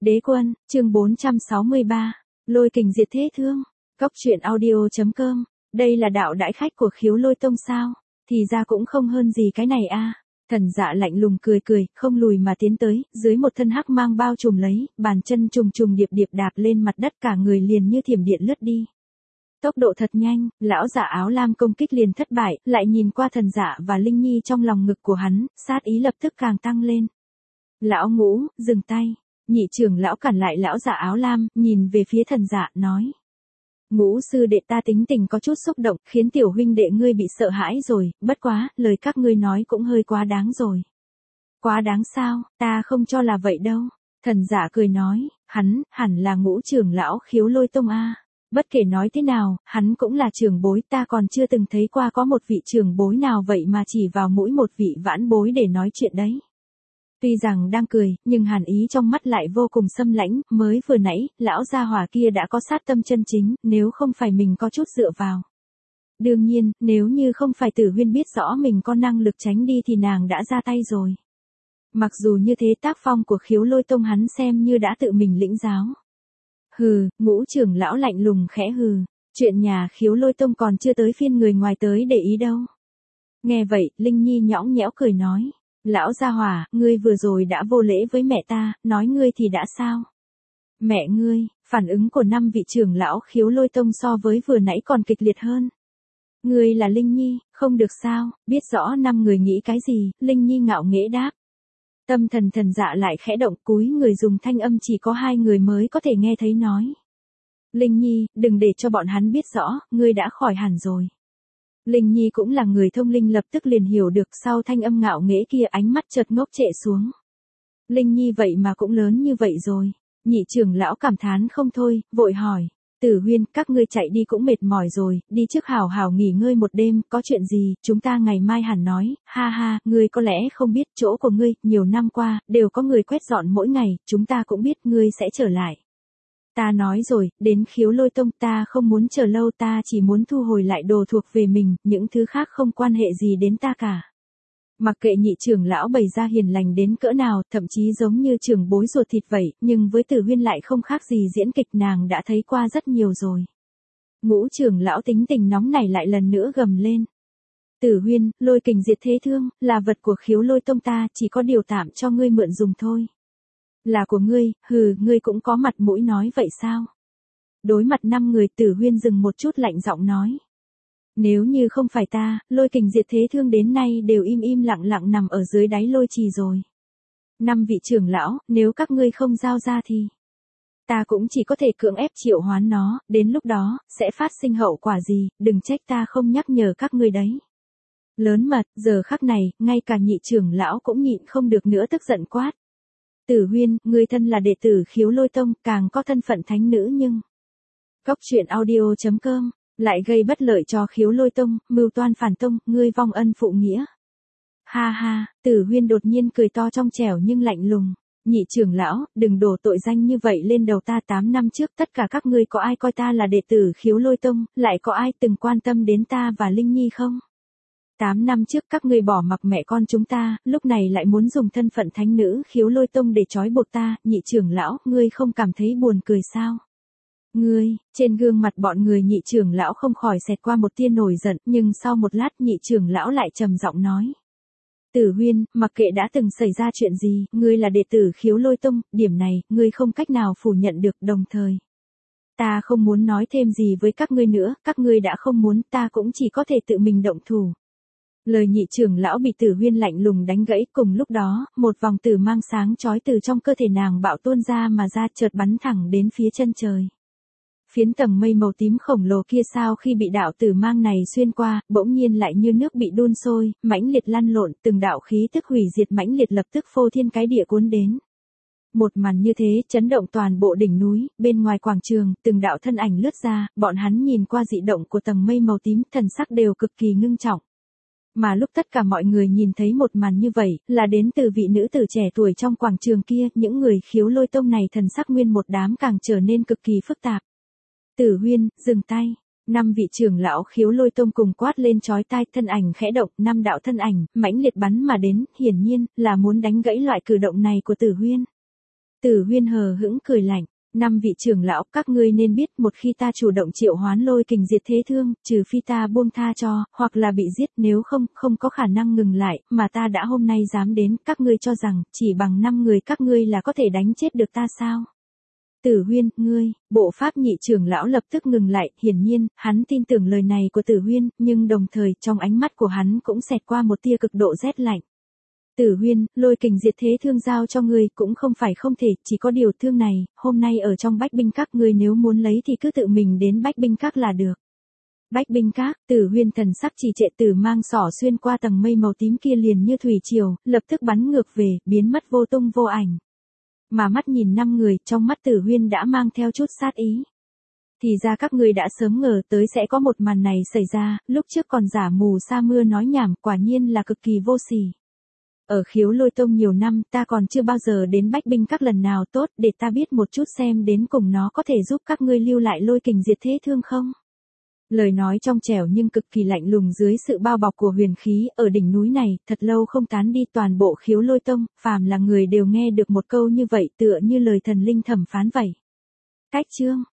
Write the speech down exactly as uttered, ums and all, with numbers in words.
Đế quân, chương bốn trăm sáu mươi ba, Lôi kình diệt thế thương. Cốc truyện audio.com, đây là đạo đãi khách của Khiếu Lôi Tông sao? Thì ra cũng không hơn gì cái này a. Thần Dạ lạnh lùng cười cười, không lùi mà tiến tới, dưới một thân hắc mang bao trùm lấy, bàn chân trùng trùng điệp điệp đạp lên mặt đất, cả người liền như thiểm điện lướt đi. Tốc độ thật nhanh, lão giả áo lam công kích liền thất bại, lại nhìn qua Thần Dạ và Linh Nhi trong lòng ngực của hắn, sát ý lập tức càng tăng lên. Lão Ngũ, dừng tay. Nhị trưởng lão cản lại lão giả áo lam, nhìn về phía Thần Dạ, nói. Ngũ sư đệ ta tính tình có chút xúc động, khiến tiểu huynh đệ ngươi bị sợ hãi rồi, bất quá, lời các ngươi nói cũng hơi quá đáng rồi. Quá đáng sao, ta không cho là vậy đâu. Thần Dạ cười nói, hắn, hẳn là Ngũ trưởng lão Khiếu Lôi Tông a. Bất kể nói thế nào, hắn cũng là trưởng bối, ta còn chưa từng thấy qua có một vị trưởng bối nào vậy mà chỉ vào mũi một vị vãn bối để nói chuyện đấy. Tuy rằng đang cười, nhưng hàn ý trong mắt lại vô cùng xâm lãnh, mới vừa nãy, lão gia hỏa kia đã có sát tâm chân chính, nếu không phải mình có chút dựa vào. Đương nhiên, nếu như không phải Tử Huyên biết rõ mình có năng lực tránh đi thì nàng đã ra tay rồi. Mặc dù như thế tác phong của Khiếu Lôi Tông hắn xem như đã tự mình lĩnh giáo. Hừ, Ngũ trưởng lão lạnh lùng khẽ hừ, chuyện nhà Khiếu Lôi Tông còn chưa tới phiên người ngoài tới để ý đâu. Nghe vậy, Linh Nhi nhõng nhẽo cười nói. Lão gia hỏa, ngươi vừa rồi đã vô lễ với mẹ ta, nói ngươi thì đã sao? Mẹ ngươi, phản ứng của năm vị trưởng lão Khiếu Lôi Tông so với vừa nãy còn kịch liệt hơn. Ngươi là Linh Nhi, không được sao, biết rõ năm người nghĩ cái gì, Linh Nhi ngạo nghễ đáp. Tâm thần Thần Dạ lại khẽ động, cúi người dùng thanh âm chỉ có hai người mới có thể nghe thấy nói. Linh Nhi, đừng để cho bọn hắn biết rõ, ngươi đã khỏi hẳn rồi. Linh Nhi cũng là người thông linh, lập tức liền hiểu được, sau thanh âm ngạo nghễ kia ánh mắt chợt ngốc trệ xuống. Linh Nhi vậy mà cũng lớn như vậy rồi. Nhị trưởng lão cảm thán không thôi, vội hỏi. Tử Huyên, các ngươi chạy đi cũng mệt mỏi rồi, đi trước hào hào nghỉ ngơi một đêm, có chuyện gì, chúng ta ngày mai hẳn nói, ha ha, ngươi có lẽ không biết, chỗ của ngươi, nhiều năm qua, đều có người quét dọn mỗi ngày, chúng ta cũng biết ngươi sẽ trở lại. Ta nói rồi, đến Khiếu Lôi Tông ta không muốn chờ lâu, ta chỉ muốn thu hồi lại đồ thuộc về mình, những thứ khác không quan hệ gì đến ta cả. Mặc kệ nhị trưởng lão bày ra hiền lành đến cỡ nào, thậm chí giống như trưởng bối ruột thịt vậy, nhưng với Tử Huyên lại không khác gì diễn kịch, nàng đã thấy qua rất nhiều rồi. Ngũ trưởng lão tính tình nóng này lại lần nữa gầm lên. Tử Huyên, lôi kình diệt thế thương, là vật của Khiếu Lôi Tông ta, chỉ có điều tạm cho ngươi mượn dùng thôi. Là của ngươi, hừ, ngươi cũng có mặt mũi nói vậy sao? Đối mặt năm người, Tử Huyên dừng một chút lạnh giọng nói. Nếu như không phải ta, lôi kình diệt thế thương đến nay đều im im lặng lặng nằm ở dưới đáy lôi trì rồi. Năm vị trưởng lão, nếu các ngươi không giao ra thì ta cũng chỉ có thể cưỡng ép triệu hoán nó, đến lúc đó, sẽ phát sinh hậu quả gì, đừng trách ta không nhắc nhở các ngươi đấy. Lớn mật, giờ khắc này, ngay cả nhị trưởng lão cũng nhịn không được nữa tức giận quát. Tử Huyên, ngươi thân là đệ tử Khiếu Lôi Tông, càng có thân phận thánh nữ nhưng Cốc truyện audio.com lại gây bất lợi cho Khiếu Lôi Tông, mưu toan phản tông, ngươi vong ân phụ nghĩa. Ha ha, Tử Huyên đột nhiên cười to trong trẻo nhưng lạnh lùng. Nhị trưởng lão, đừng đổ tội danh như vậy lên đầu ta. Tám năm trước tất cả các ngươi có ai coi ta là đệ tử Khiếu Lôi Tông, lại có ai từng quan tâm đến ta và Linh Nhi không? Tám năm trước các ngươi bỏ mặc mẹ con chúng ta, lúc này lại muốn dùng thân phận thánh nữ Khiếu Lôi Tông để trói buộc ta, nhị trưởng lão, ngươi không cảm thấy buồn cười sao? Ngươi, trên gương mặt bọn người nhị trưởng lão không khỏi xẹt qua một tia nổi giận, nhưng sau một lát nhị trưởng lão lại trầm giọng nói. Tử Huyên, mặc kệ đã từng xảy ra chuyện gì, ngươi là đệ tử Khiếu Lôi Tông, điểm này, ngươi không cách nào phủ nhận được, đồng thời. Ta không muốn nói thêm gì với các ngươi nữa, các ngươi đã không muốn, ta cũng chỉ có thể tự mình động thủ. Lời nhị trưởng lão bị Tử Huyên lạnh lùng đánh gãy, cùng lúc đó, một vòng tử mang sáng chói từ trong cơ thể nàng bạo tuôn ra mà ra, chợt bắn thẳng đến phía chân trời. Phiến tầng mây màu tím khổng lồ kia sau khi bị đạo tử mang này xuyên qua, bỗng nhiên lại như nước bị đun sôi, mãnh liệt lăn lộn, từng đạo khí tức hủy diệt mãnh liệt lập tức phô thiên cái địa cuốn đến. Một màn như thế, chấn động toàn bộ đỉnh núi, bên ngoài quảng trường, từng đạo thân ảnh lướt ra, bọn hắn nhìn qua dị động của tầng mây màu tím, thần sắc đều cực kỳ ngưng trọng. Mà lúc tất cả mọi người nhìn thấy một màn như vậy, là đến từ vị nữ tử trẻ tuổi trong quảng trường kia, những người Khiếu Lôi Tông này thần sắc nguyên một đám càng trở nên cực kỳ phức tạp. Tử Huyên, dừng tay. Năm vị trưởng lão Khiếu Lôi Tông cùng quát lên chói tai, thân ảnh khẽ động, năm đạo thân ảnh, mãnh liệt bắn mà đến, hiển nhiên, là muốn đánh gãy loại cử động này của Tử Huyên. Tử Huyên hờ hững cười lạnh, năm vị trưởng lão, các ngươi nên biết một khi ta chủ động triệu hoán lôi kình diệt thế thương, trừ phi ta buông tha cho, hoặc là bị giết, nếu không, không có khả năng ngừng lại, mà ta đã hôm nay dám đến, các ngươi cho rằng, chỉ bằng năm người các ngươi là có thể đánh chết được ta sao? Tử Huyên, ngươi, bộ pháp nhị trưởng lão lập tức ngừng lại, hiển nhiên, hắn tin tưởng lời này của Tử Huyên, nhưng đồng thời, trong ánh mắt của hắn cũng xẹt qua một tia cực độ rét lạnh. Tử Huyên, lôi kình diệt thế thương giao cho ngươi cũng không phải không thể, chỉ có điều thương này, hôm nay ở trong Bách Binh Các ngươi nếu muốn lấy thì cứ tự mình đến Bách Binh Các là được. Bách Binh Các, Tử Huyên thần sắc trì trệ, tử mang xỏ xuyên qua tầng mây màu tím kia liền như thủy triều, lập tức bắn ngược về, biến mất vô tung vô ảnh. Mà mắt nhìn năm người, trong mắt Tử Huyên đã mang theo chút sát ý. Thì ra các ngươi đã sớm ngờ tới sẽ có một màn này xảy ra, lúc trước còn giả mù sa mưa nói nhảm, quả nhiên là cực kỳ vô sỉ. Ở Khiếu Lôi Tông nhiều năm, ta còn chưa bao giờ đến Bách Binh Các lần nào, tốt, để ta biết một chút xem đến cùng nó có thể giúp các ngươi lưu lại lôi kình diệt thế thương không? Lời nói trong trẻo nhưng cực kỳ lạnh lùng dưới sự bao bọc của huyền khí, ở đỉnh núi này, thật lâu không tán đi toàn bộ Khiếu Lôi Tông, phàm là người đều nghe được một câu như vậy, tựa như lời thần linh thẩm phán vậy. Cách chương